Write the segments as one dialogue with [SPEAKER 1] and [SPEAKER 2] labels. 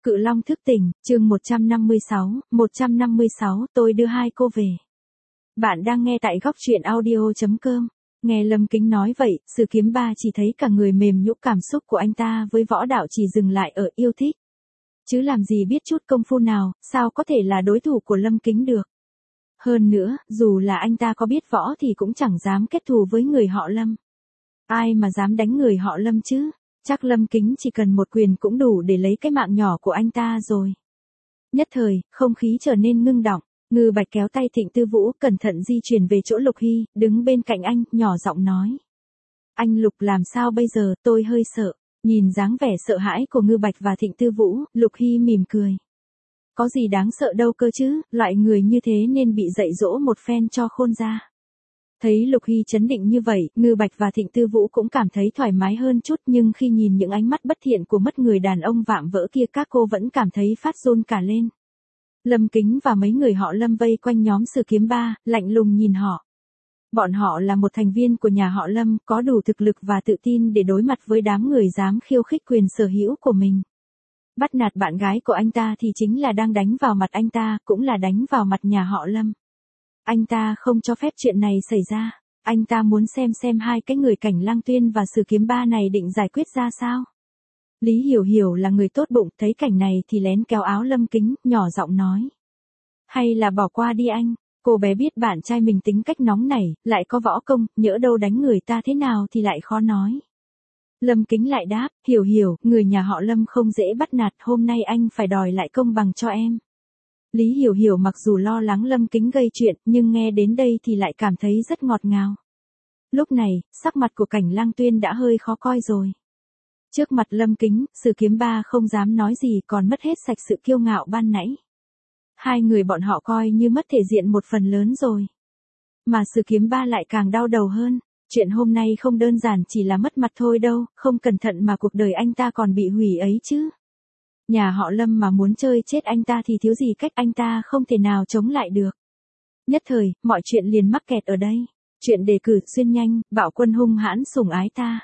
[SPEAKER 1] Cự Long thức tỉnh, chương 156, tôi đưa hai cô về. Bạn đang nghe tại góc truyện audio.com. Nghe Lâm Kính nói vậy, Sử Kiếm Ba chỉ thấy cả người mềm nhũn, cảm xúc của anh ta với võ đạo chỉ dừng lại ở yêu thích. Chứ làm gì biết chút công phu nào, sao có thể là đối thủ của Lâm Kính được. Hơn nữa, dù là anh ta có biết võ thì cũng chẳng dám kết thù với người họ Lâm. Ai mà dám đánh người họ Lâm chứ? Chắc Lâm Kính chỉ cần một quyền cũng đủ để lấy cái mạng nhỏ của anh ta rồi. Nhất thời, không khí trở nên ngưng đọng. Ngư Bạch kéo tay Thịnh Tư Vũ, cẩn thận di chuyển về chỗ Lục Hy, đứng bên cạnh anh, nhỏ giọng nói. Anh Lục, làm sao bây giờ, tôi hơi sợ. Nhìn dáng vẻ sợ hãi của Ngư Bạch và Thịnh Tư Vũ, Lục Hy mỉm cười. Có gì đáng sợ đâu cơ chứ, loại người như thế nên bị dạy dỗ một phen cho khôn ra. Thấy Lục Hy chấn định như vậy, Ngư Bạch và Thịnh Tư Vũ cũng cảm thấy thoải mái hơn chút, nhưng khi nhìn những ánh mắt bất thiện của mất người đàn ông vạm vỡ kia, các cô vẫn cảm thấy phát run cả lên. Lâm Kính và mấy người họ Lâm vây quanh nhóm Sử Kiếm Ba, lạnh lùng nhìn họ. Bọn họ là một thành viên của nhà họ Lâm, có đủ thực lực và tự tin để đối mặt với đám người dám khiêu khích quyền sở hữu của mình. Bắt nạt bạn gái của anh ta thì chính là đang đánh vào mặt anh ta, cũng là đánh vào mặt nhà họ Lâm. Anh ta không cho phép chuyện này xảy ra. Anh ta muốn xem hai cái người Cảnh Lang Tuyên và Sử Kiếm Ba này định giải quyết ra sao. Lý Hiểu Hiểu là người tốt bụng, thấy cảnh này thì lén kéo áo Lâm Kính, nhỏ giọng nói. Hay là bỏ qua đi anh, cô bé biết bạn trai mình tính cách nóng nảy, lại có võ công, nhỡ đâu đánh người ta thế nào thì lại khó nói. Lâm Kính lại đáp, Hiểu Hiểu, người nhà họ Lâm không dễ bắt nạt, hôm nay anh phải đòi lại công bằng cho em. Lý Hiểu Hiểu mặc dù lo lắng Lâm Kính gây chuyện, nhưng nghe đến đây thì lại cảm thấy rất ngọt ngào. Lúc này, sắc mặt của Cảnh Lang Tuyên đã hơi khó coi rồi. Trước mặt Lâm Kính, Sử Kiếm Ba không dám nói gì, còn mất hết sạch sự kiêu ngạo ban nãy. Hai người bọn họ coi như mất thể diện một phần lớn rồi. Mà Sử Kiếm Ba lại càng đau đầu hơn. Chuyện hôm nay không đơn giản chỉ là mất mặt thôi đâu, không cẩn thận mà cuộc đời anh ta còn bị hủy ấy chứ. Nhà họ Lâm mà muốn chơi chết anh ta thì thiếu gì cách, anh ta không thể nào chống lại được. Nhất thời, mọi chuyện liền mắc kẹt ở đây. Chuyện đề cử xuyên nhanh, Bạo Quân hung hãn sủng ái ta.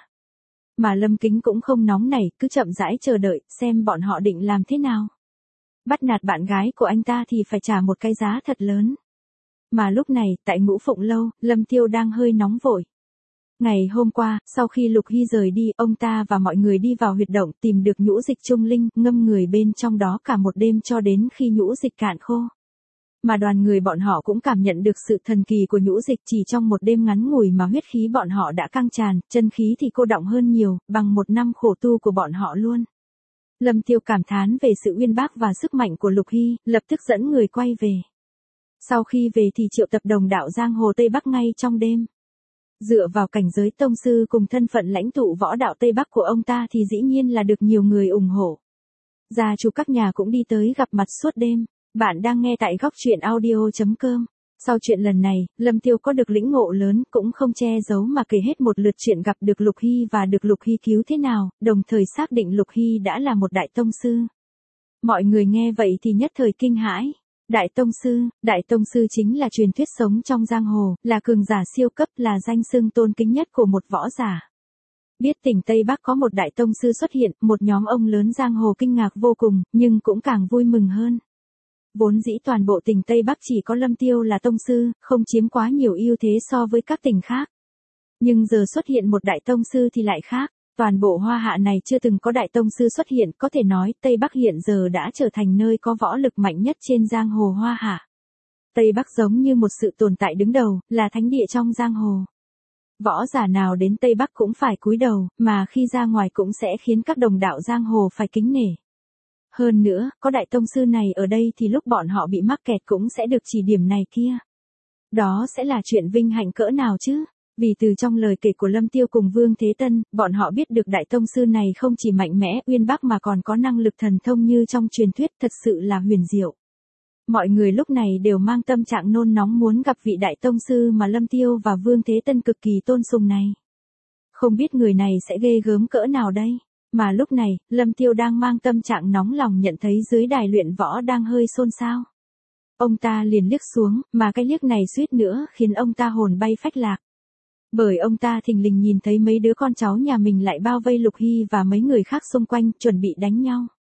[SPEAKER 1] Mà Lâm Kính cũng không nóng nảy, cứ chậm rãi chờ đợi, xem bọn họ định làm thế nào. Bắt nạt bạn gái của anh ta thì phải trả một cái giá thật lớn. Mà lúc này, tại Ngũ Phụng Lâu, Lâm Tiêu đang hơi nóng vội. Ngày hôm qua, sau khi Lục Hy rời đi, ông ta và mọi người đi vào huyệt động tìm được nhũ dịch trung linh, ngâm người bên trong đó cả một đêm cho đến khi nhũ dịch cạn khô. Mà đoàn người bọn họ cũng cảm nhận được sự thần kỳ của nhũ dịch, chỉ trong một đêm ngắn ngủi mà huyết khí bọn họ đã căng tràn, chân khí thì cô đọng hơn nhiều, bằng một năm khổ tu của bọn họ luôn. Lâm Tiêu cảm thán về sự uyên bác và sức mạnh của Lục Hy, lập tức dẫn người quay về. Sau khi về thì triệu tập đồng đạo giang hồ Tây Bắc ngay trong đêm. Dựa vào cảnh giới tông sư cùng thân phận lãnh tụ võ đạo Tây Bắc của ông ta thì dĩ nhiên là được nhiều người ủng hộ. Gia chủ các nhà cũng đi tới gặp mặt suốt đêm. Bạn đang nghe tại góc truyện audio.com. Sau chuyện lần này, Lâm Tiêu có được lĩnh ngộ lớn, cũng không che giấu mà kể hết một lượt chuyện gặp được Lục Hy và được Lục Hy cứu thế nào, đồng thời xác định Lục Hy đã là một đại tông sư. Mọi người nghe vậy thì nhất thời kinh hãi. Đại tông sư chính là truyền thuyết sống trong giang hồ, là cường giả siêu cấp, là danh xưng tôn kính nhất của một võ giả. Biết tỉnh Tây Bắc có một đại tông sư xuất hiện, một nhóm ông lớn giang hồ kinh ngạc vô cùng, nhưng cũng càng vui mừng hơn. Vốn dĩ toàn bộ tỉnh Tây Bắc chỉ có Lâm Tiêu là tông sư, không chiếm quá nhiều ưu thế so với các tỉnh khác. Nhưng giờ xuất hiện một đại tông sư thì lại khác. Toàn bộ Hoa Hạ này chưa từng có đại tông sư xuất hiện, có thể nói Tây Bắc hiện giờ đã trở thành nơi có võ lực mạnh nhất trên giang hồ Hoa Hạ. Tây Bắc giống như một sự tồn tại đứng đầu, là thánh địa trong giang hồ. Võ giả nào đến Tây Bắc cũng phải cúi đầu, mà khi ra ngoài cũng sẽ khiến các đồng đạo giang hồ phải kính nể. Hơn nữa, có đại tông sư này ở đây thì lúc bọn họ bị mắc kẹt cũng sẽ được chỉ điểm này kia. Đó sẽ là chuyện vinh hạnh cỡ nào chứ? Vì từ trong lời kể của Lâm Tiêu cùng Vương Thế Tân, bọn họ biết được đại tông sư này không chỉ mạnh mẽ uyên bác mà còn có năng lực thần thông như trong truyền thuyết, thật sự là huyền diệu. Mọi người lúc này đều mang tâm trạng nôn nóng muốn gặp vị đại tông sư mà Lâm Tiêu và Vương Thế Tân cực kỳ tôn sùng này. Không biết người này sẽ ghê gớm cỡ nào đây? Mà lúc này, Lâm Tiêu đang mang tâm trạng nóng lòng nhận thấy dưới đài luyện võ đang hơi xôn xao. Ông ta liền liếc xuống, mà cái liếc này suýt nữa khiến ông ta hồn bay phách lạc. Bởi ông ta thình lình nhìn thấy mấy đứa con cháu nhà mình lại bao vây Lục Hy và mấy người khác xung quanh, chuẩn bị đánh nhau.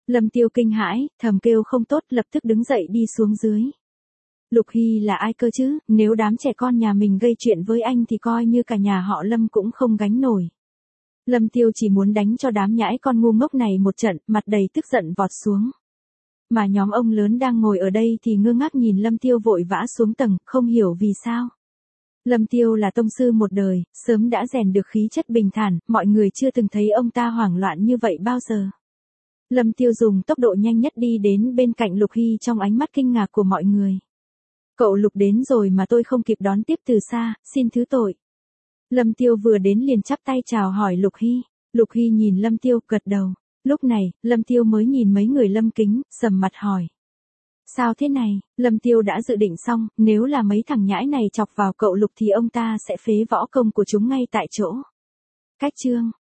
[SPEAKER 1] Lâm Tiêu kinh hãi, thầm kêu không tốt, lập tức đứng dậy đi xuống dưới. Lục Hy là ai cơ chứ, nếu đám trẻ con nhà mình gây chuyện với anh thì coi như cả nhà họ Lâm cũng không gánh nổi. Lâm Tiêu chỉ muốn đánh cho đám nhãi con ngu ngốc này một trận, mặt đầy tức giận vọt xuống. Mà nhóm ông lớn đang ngồi ở đây thì ngơ ngác nhìn Lâm Tiêu vội vã xuống tầng, không hiểu vì sao. Lâm Tiêu là tông sư một đời, sớm đã rèn được khí chất bình thản, mọi người chưa từng thấy ông ta hoảng loạn như vậy bao giờ. Lâm Tiêu dùng tốc độ nhanh nhất đi đến bên cạnh Lục Hy trong ánh mắt kinh ngạc của mọi người. Cậu Lục đến rồi mà tôi không kịp đón tiếp từ xa, xin thứ tội. Lâm Tiêu vừa đến liền chắp tay chào hỏi Lục Hy. Lục Hy nhìn Lâm Tiêu, gật đầu. Lúc này, Lâm Tiêu mới nhìn mấy người Lâm Kính, sầm mặt hỏi. Sao thế này? Lâm Tiêu đã dự định xong, nếu là mấy thằng nhãi này chọc vào cậu Lục thì ông ta sẽ phế võ công của chúng ngay tại chỗ. Cách chương